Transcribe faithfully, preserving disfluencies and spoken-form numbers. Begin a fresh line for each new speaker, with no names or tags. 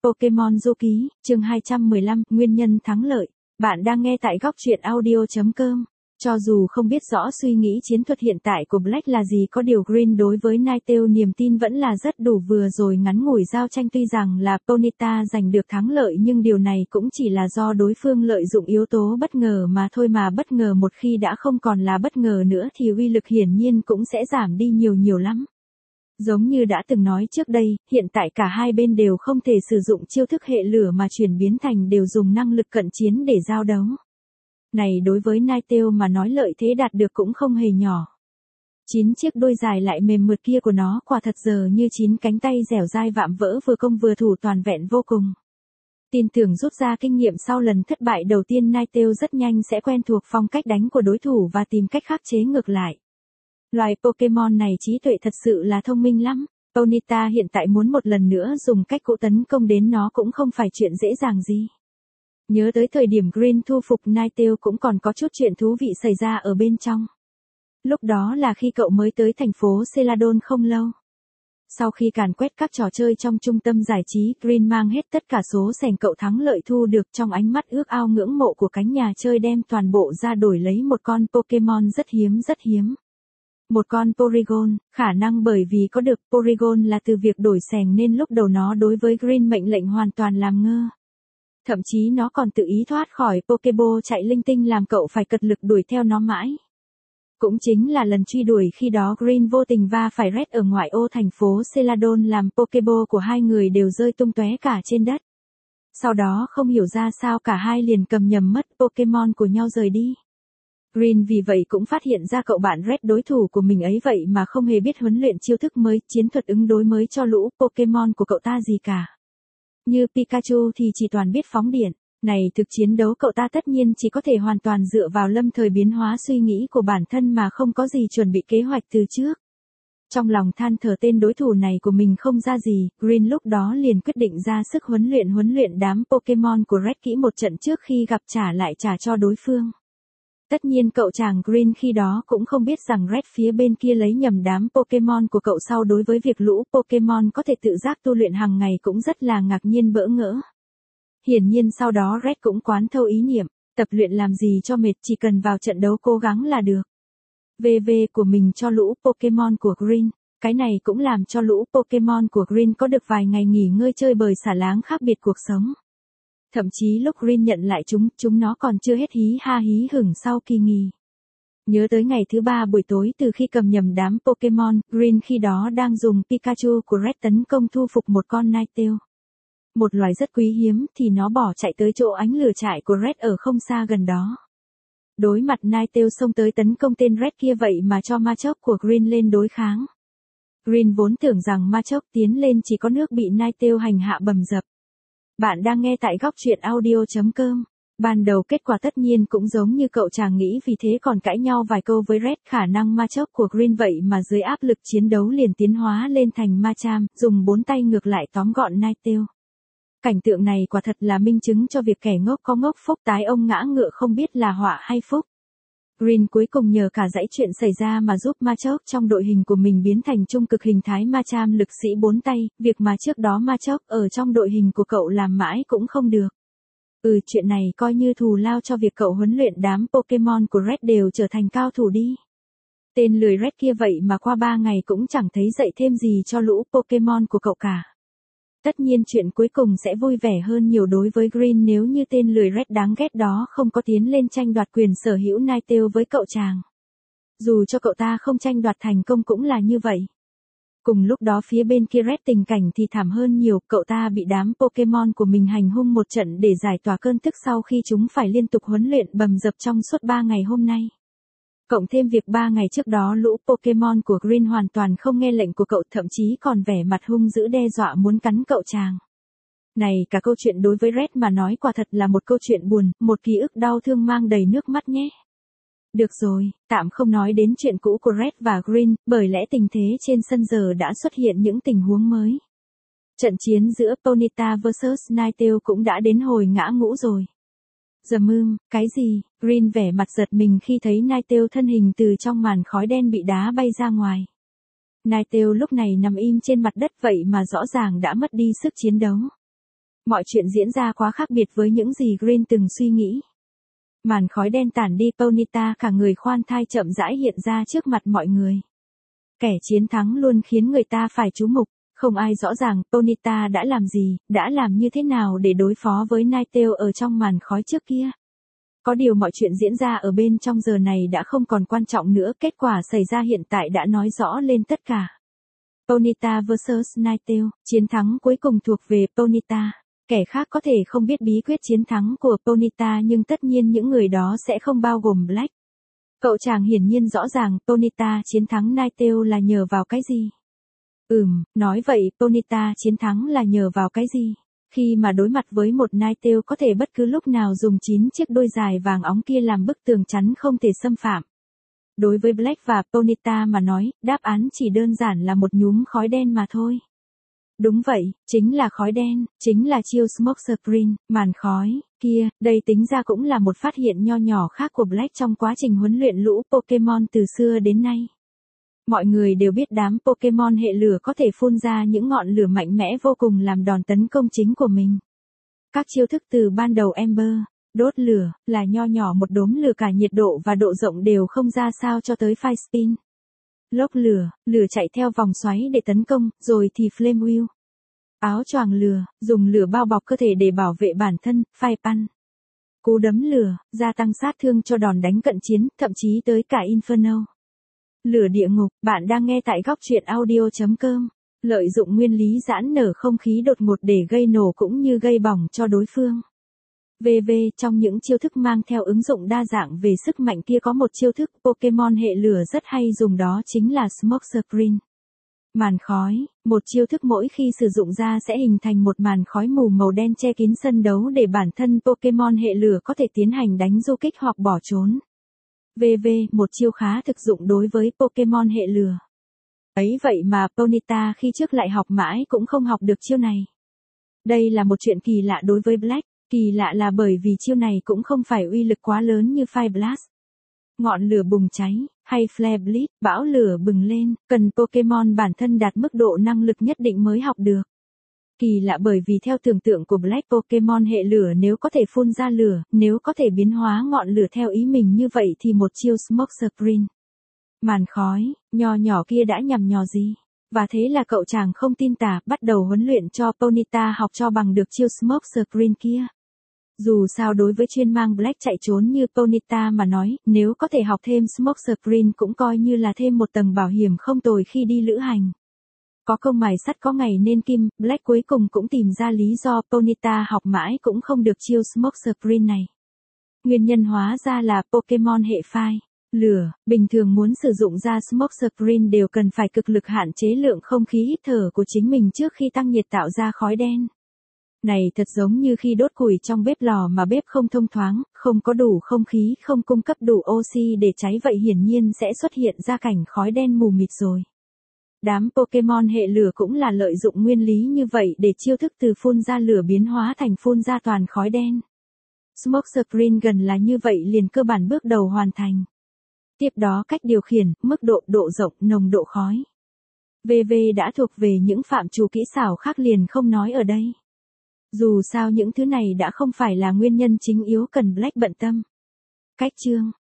Pokemon Du Ký, chương hai trăm mười lăm, Nguyên nhân thắng lợi. Bạn đang nghe tại góc truyện audio chấm com. Cho dù không biết rõ suy nghĩ chiến thuật hiện tại của Black là gì, có điều Green đối với Ninetale niềm tin vẫn là rất đủ. Vừa rồi ngắn ngủi giao tranh tuy rằng là Ponyta giành được thắng lợi, nhưng điều này cũng chỉ là do đối phương lợi dụng yếu tố bất ngờ mà thôi, mà bất ngờ một khi đã không còn là bất ngờ nữa thì uy lực hiển nhiên cũng sẽ giảm đi nhiều nhiều lắm. Giống như đã từng nói trước đây, hiện tại cả hai bên đều không thể sử dụng chiêu thức hệ lửa mà chuyển biến thành đều dùng năng lực cận chiến để giao đấu. Này đối với Ninetale mà nói lợi thế đạt được cũng không hề nhỏ. Chín chiếc đuôi dài lại mềm mượt kia của nó quả thật giờ như chín cánh tay dẻo dai vạm vỡ, vừa công vừa thủ toàn vẹn vô cùng. Tin tưởng rút ra kinh nghiệm sau lần thất bại đầu tiên, Ninetale rất nhanh sẽ quen thuộc phong cách đánh của đối thủ và tìm cách khắc chế ngược lại. Loài Pokemon này trí tuệ thật sự là thông minh lắm. Ponyta hiện tại muốn một lần nữa dùng cách cũ tấn công đến nó cũng không phải chuyện dễ dàng gì. Nhớ tới thời điểm Green thu phục Ninetale cũng còn có chút chuyện thú vị xảy ra ở bên trong. Lúc đó là khi cậu mới tới thành phố Celadon không lâu. Sau khi càn quét các trò chơi trong trung tâm giải trí, Green mang hết tất cả số sành cậu thắng lợi thu được, trong ánh mắt ước ao ngưỡng mộ của cánh nhà chơi, đem toàn bộ ra đổi lấy một con Pokemon rất hiếm rất hiếm. Một con Porygon, khả năng bởi vì có được Porygon là từ việc đổi sành nên lúc đầu nó đối với Green mệnh lệnh hoàn toàn làm ngơ. Thậm chí nó còn tự ý thoát khỏi Pokeball chạy linh tinh làm cậu phải cật lực đuổi theo nó mãi. Cũng chính là lần truy đuổi khi đó Green vô tình va phải Red ở ngoại ô thành phố Celadon, làm Pokeball của hai người đều rơi tung tóe cả trên đất. Sau đó không hiểu ra sao cả hai liền cầm nhầm mất Pokemon của nhau rời đi. Green vì vậy cũng phát hiện ra cậu bạn Red đối thủ của mình ấy vậy mà không hề biết huấn luyện chiêu thức mới, chiến thuật ứng đối mới cho lũ Pokemon của cậu ta gì cả. Như Pikachu thì chỉ toàn biết phóng điện, này thực chiến đấu cậu ta tất nhiên chỉ có thể hoàn toàn dựa vào lâm thời biến hóa suy nghĩ của bản thân mà không có gì chuẩn bị kế hoạch từ trước. Trong lòng than thở tên đối thủ này của mình không ra gì, Green lúc đó liền quyết định ra sức huấn luyện huấn luyện đám Pokemon của Red kỹ một trận trước khi gặp trả lại trả cho đối phương. Tất nhiên cậu chàng Green khi đó cũng không biết rằng Red phía bên kia lấy nhầm đám Pokemon của cậu, sau đối với việc lũ Pokemon có thể tự giác tu luyện hàng ngày cũng rất là ngạc nhiên bỡ ngỡ. Hiển nhiên sau đó Red cũng quán thâu ý niệm, tập luyện làm gì cho mệt, chỉ cần vào trận đấu cố gắng là được. vê vê của mình cho lũ Pokemon của Green, cái này cũng làm cho lũ Pokemon của Green có được vài ngày nghỉ ngơi chơi bời xả láng khác biệt cuộc sống. Thậm chí lúc Green nhận lại chúng, chúng nó còn chưa hết hí ha hí hửng sau kỳ nghỉ. Nhớ tới ngày thứ ba buổi tối từ khi cầm nhầm đám Pokemon, Green khi đó đang dùng Pikachu của Red tấn công thu phục một con Ninetale. Một loài rất quý hiếm thì nó bỏ chạy tới chỗ ánh lửa trại của Red ở không xa gần đó. Đối mặt Ninetale xông tới tấn công tên Red kia vậy mà cho Machop của Green lên đối kháng. Green vốn tưởng rằng Machop tiến lên chỉ có nước bị Ninetale hành hạ bầm dập. Bạn đang nghe tại góc truyện audio chấm com. Ban đầu kết quả tất nhiên cũng giống như cậu chàng nghĩ, vì thế còn cãi nhau vài câu với Red. Khả năng Machop của Green vậy mà dưới áp lực chiến đấu liền tiến hóa lên thành Machamp, dùng bốn tay ngược lại tóm gọn Ninetale. Cảnh tượng này quả thật là minh chứng cho việc kẻ ngốc có ngốc phúc, tái ông ngã ngựa không biết là họa hay phúc. Green cuối cùng nhờ cả dãy chuyện xảy ra mà giúp Machop trong đội hình của mình biến thành trung cực hình thái Machamp lực sĩ bốn tay, việc mà trước đó Machop ở trong đội hình của cậu làm mãi cũng không được. Ừ, chuyện này coi như thù lao cho việc cậu huấn luyện đám Pokemon của Red đều trở thành cao thủ đi. Tên lười Red kia vậy mà qua ba ngày cũng chẳng thấy dạy thêm gì cho lũ Pokemon của cậu cả. Tất nhiên chuyện cuối cùng sẽ vui vẻ hơn nhiều đối với Green nếu như tên lười Red đáng ghét đó không có tiến lên tranh đoạt quyền sở hữu Ninetale với cậu chàng. Dù cho cậu ta không tranh đoạt thành công cũng là như vậy. Cùng lúc đó phía bên kia Red tình cảnh thì thảm hơn nhiều, cậu ta bị đám Pokemon của mình hành hung một trận để giải tỏa cơn tức sau khi chúng phải liên tục huấn luyện bầm dập trong suốt ba ngày hôm nay. Cộng thêm việc ba ngày trước đó lũ Pokemon của Green hoàn toàn không nghe lệnh của cậu, thậm chí còn vẻ mặt hung dữ đe dọa muốn cắn cậu chàng. Này cả câu chuyện đối với Red mà nói quả thật là một câu chuyện buồn, một ký ức đau thương mang đầy nước mắt nhé. Được rồi, tạm không nói đến chuyện cũ của Red và Green, bởi lẽ tình thế trên sân giờ đã xuất hiện những tình huống mới. Trận chiến giữa Ponyta versus Ninetale cũng đã đến hồi ngã ngũ rồi. Dầm ưm, cái gì? Green vẻ mặt giật mình khi thấy Ninetale thân hình từ trong màn khói đen bị đá bay ra ngoài. Ninetale lúc này nằm im trên mặt đất vậy mà rõ ràng đã mất đi sức chiến đấu. Mọi chuyện diễn ra quá khác biệt với những gì Green từng suy nghĩ. Màn khói đen tản đi, Ponyta cả người khoan thai chậm rãi hiện ra trước mặt mọi người. Kẻ chiến thắng luôn khiến người ta phải chú mục, không ai rõ ràng Ponyta đã làm gì, đã làm như thế nào để đối phó với Ninetale ở trong màn khói trước kia. Có điều mọi chuyện diễn ra ở bên trong giờ này đã không còn quan trọng nữa, kết quả xảy ra hiện tại đã nói rõ lên tất cả. Ponyta versus Ninetale, chiến thắng cuối cùng thuộc về Ponyta. Kẻ khác có thể không biết bí quyết chiến thắng của Ponyta nhưng tất nhiên những người đó sẽ không bao gồm Black. Cậu chàng hiển nhiên rõ ràng Ponyta chiến thắng Ninetale là nhờ vào cái gì? Ừm, nói vậy Ponyta chiến thắng là nhờ vào cái gì? Khi mà đối mặt với một Ninetale có thể bất cứ lúc nào dùng chín chiếc đôi dài vàng óng kia làm bức tường chắn không thể xâm phạm. Đối với Black và Ponyta mà nói, đáp án chỉ đơn giản là một nhúm khói đen mà thôi. Đúng vậy, chính là khói đen, chính là chiêu smoke screen, màn khói, kia, đây tính ra cũng là một phát hiện nho nhỏ khác của Black trong quá trình huấn luyện lũ Pokemon từ xưa đến nay. Mọi người đều biết đám Pokemon hệ lửa có thể phun ra những ngọn lửa mạnh mẽ vô cùng làm đòn tấn công chính của mình. Các chiêu thức từ ban đầu Ember, đốt lửa, là nho nhỏ một đốm lửa cả nhiệt độ và độ rộng đều không ra sao cho tới Fire Spin. Lốc lửa, lửa chạy theo vòng xoáy để tấn công, rồi thì Flame Wheel. Áo choàng lửa, dùng lửa bao bọc cơ thể để bảo vệ bản thân, Fire Punch. Cú đấm lửa, gia tăng sát thương cho đòn đánh cận chiến, thậm chí tới cả Inferno. Lửa địa ngục, bạn đang nghe tại góc truyện audio chấm com. Lợi dụng nguyên lý giãn nở không khí đột ngột để gây nổ cũng như gây bỏng cho đối phương. vê vê trong những chiêu thức mang theo ứng dụng đa dạng về sức mạnh kia có một chiêu thức Pokemon hệ lửa rất hay dùng, đó chính là Smoke Screen. Màn khói, một chiêu thức mỗi khi sử dụng ra sẽ hình thành một màn khói mù màu đen che kín sân đấu để bản thân Pokemon hệ lửa có thể tiến hành đánh du kích hoặc bỏ trốn. vê vê, một chiêu khá thực dụng đối với Pokemon hệ lửa. Ấy vậy mà Ponyta khi trước lại học mãi cũng không học được chiêu này. Đây là một chuyện kỳ lạ đối với Black, kỳ lạ là bởi vì chiêu này cũng không phải uy lực quá lớn như Fire Blast. Ngọn lửa bùng cháy, hay Flare Blitz, bão lửa bừng lên, cần Pokemon bản thân đạt mức độ năng lực nhất định mới học được. Kỳ lạ bởi vì theo tưởng tượng của Black, Pokemon hệ lửa nếu có thể phun ra lửa, nếu có thể biến hóa ngọn lửa theo ý mình như vậy thì một chiêu Smoke Screen. Màn khói, nho nhỏ kia đã nhằm nhò gì? Và thế là cậu chàng không tin tả, bắt đầu huấn luyện cho Ponyta học cho bằng được chiêu Smoke Screen kia. Dù sao đối với chuyên mang Black chạy trốn như Ponyta mà nói, nếu có thể học thêm Smoke Screen cũng coi như là thêm một tầng bảo hiểm không tồi khi đi lữ hành. Có công mài sắt có ngày nên kim, Black cuối cùng cũng tìm ra lý do Ponyta học mãi cũng không được chiêu Smoke Screen này. Nguyên nhân hóa ra là Pokemon hệ Fire, lửa, bình thường muốn sử dụng ra Smoke Screen đều cần phải cực lực hạn chế lượng không khí hít thở của chính mình trước khi tăng nhiệt tạo ra khói đen. Này thật giống như khi đốt củi trong bếp lò mà bếp không thông thoáng, không có đủ không khí, không cung cấp đủ oxy để cháy, vậy hiển nhiên sẽ xuất hiện ra cảnh khói đen mù mịt rồi. Đám Pokemon hệ lửa cũng là lợi dụng nguyên lý như vậy để chiêu thức từ phun ra lửa biến hóa thành phun ra toàn khói đen. Smoke Screen gần là như vậy liền cơ bản bước đầu hoàn thành. Tiếp đó cách điều khiển, mức độ, độ rộng, nồng độ khói. vê vê đã thuộc về những phạm trù kỹ xảo khác liền không nói ở đây. Dù sao những thứ này đã không phải là nguyên nhân chính yếu cần Black bận tâm. Cách chương,